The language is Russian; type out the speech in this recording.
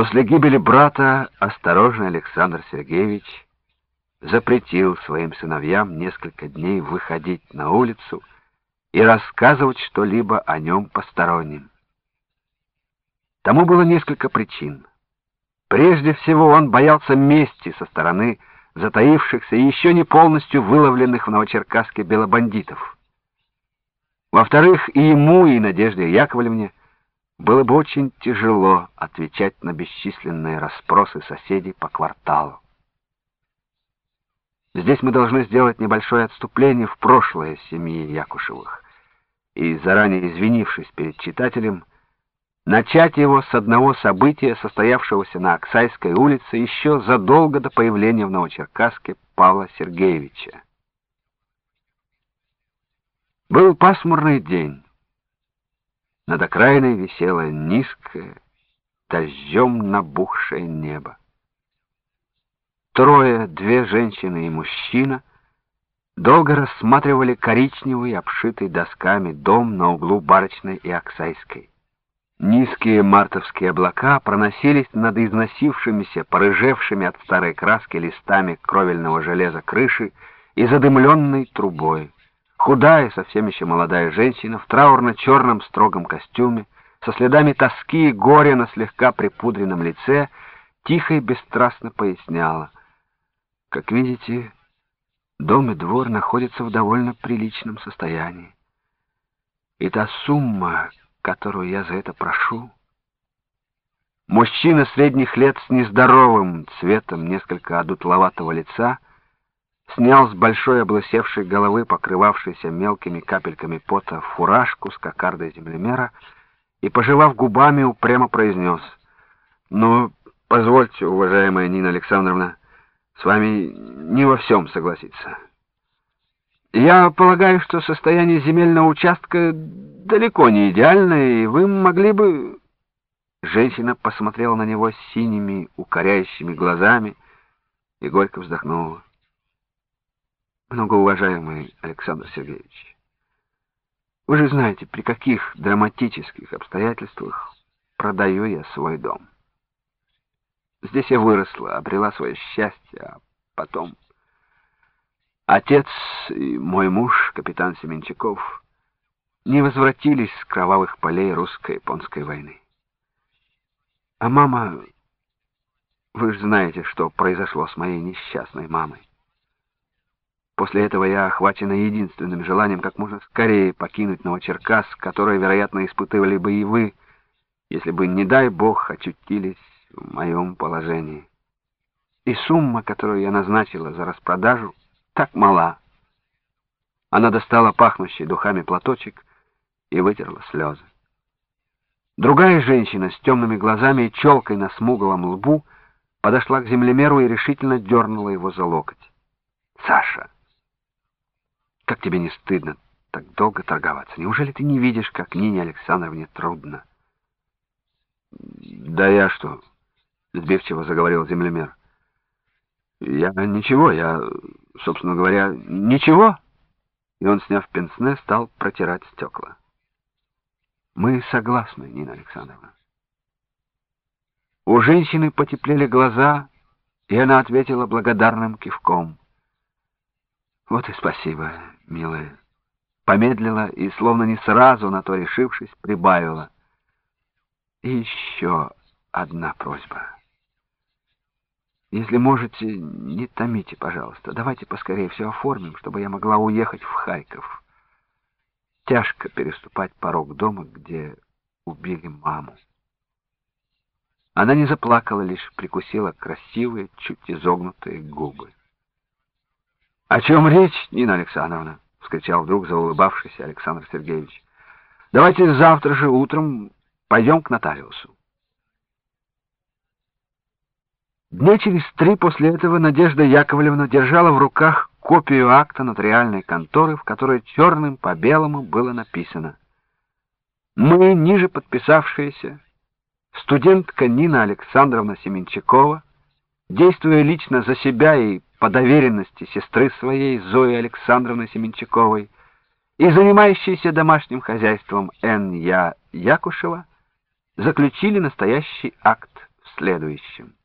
После гибели брата осторожный Александр Сергеевич запретил своим сыновьям несколько дней выходить на улицу и рассказывать что-либо о нем посторонним. Тому было несколько причин. Прежде всего, он боялся мести со стороны затаившихся и еще не полностью выловленных в Новочеркасске белобандитов. Во-вторых, и ему, и Надежде Яковлевне было бы очень тяжело отвечать на бесчисленные расспросы соседей по кварталу. Здесь мы должны сделать небольшое отступление в прошлое семьи Якушевых и, заранее извинившись перед читателем, начать его с одного события, состоявшегося на Аксайской улице еще задолго до появления в Новочеркасске Павла Сергеевича. Был пасмурный день. Над окраиной висело низкое, дождем набухшее небо. Трое, две женщины и мужчина, долго рассматривали коричневый, обшитый досками дом на углу Барочной и Аксайской. Низкие мартовские облака проносились над износившимися, порыжевшими от старой краски листами кровельного железа крыши и задымленной трубой. Худая, совсем еще молодая женщина в траурно-черном строгом костюме, со следами тоски и горя на слегка припудренном лице, тихо и бесстрастно поясняла: «Как видите, дом и двор находятся в довольно приличном состоянии. И та сумма, которую я за это прошу...» Мужчина средних лет с нездоровым цветом несколько одутловатого лица снял с большой облысевшей головы, покрывавшейся мелкими капельками пота, фуражку с кокардой землемера и, пожевав губами, упрямо произнес: «Ну, позвольте, уважаемая Нина Александровна, с вами не во всем согласиться. Я полагаю, что состояние земельного участка далеко не идеальное, и вы могли бы...» Женщина посмотрела на него синими, укоряющими глазами и горько вздохнула. «Многоуважаемый Александр Сергеевич, вы же знаете, при каких драматических обстоятельствах продаю я свой дом. Здесь я выросла, обрела свое счастье, а потом... Отец и мой муж, капитан Семенчаков, не возвратились с кровавых полей русско-японской войны. А мама... Вы же знаете, что произошло с моей несчастной мамой. После этого я охвачена единственным желанием как можно скорее покинуть Новочеркасск, которое, вероятно, испытывали бы и вы, если бы, не дай бог, очутились в моем положении. И сумма, которую я назначила за распродажу, так мала». Она достала пахнущий духами платочек и вытерла слезы. Другая женщина с темными глазами и челкой на смуглом лбу подошла к землемеру и решительно дернула его за локоть. «Саша, как тебе не стыдно так долго торговаться? Неужели ты не видишь, как Нине Александровне трудно?» «Да я что?» — сбивчиво заговорил землемер. «Я ничего, собственно говоря, ничего». И он, сняв пенсне, стал протирать стекла. «Мы согласны, Нина Александровна». У женщины потеплели глаза, и она ответила благодарным кивком. «Вот и спасибо, милая». Помедлила и, словно не сразу на то решившись, прибавила: «И еще одна просьба. Если можете, не томите, пожалуйста. Давайте поскорее все оформим, чтобы я могла уехать в Харьков. Тяжко переступать порог дома, где убили маму». Она не заплакала, лишь прикусила красивые, чуть изогнутые губы. «О чем речь, Нина Александровна?» — вскричал вдруг заулыбавшийся Александр Сергеевич. «Давайте завтра же утром пойдем к нотариусу». Дня через 3 после этого Надежда Яковлевна держала в руках копию акта нотариальной конторы, в которой черным по белому было написано: «Мы, ниже подписавшиеся, студентка Нина Александровна Семенчакова, действуя лично за себя и по доверенности сестры своей Зои Александровны Семенчаковой и занимающейся домашним хозяйством Н.Я. Якушева, заключили настоящий акт в следующем.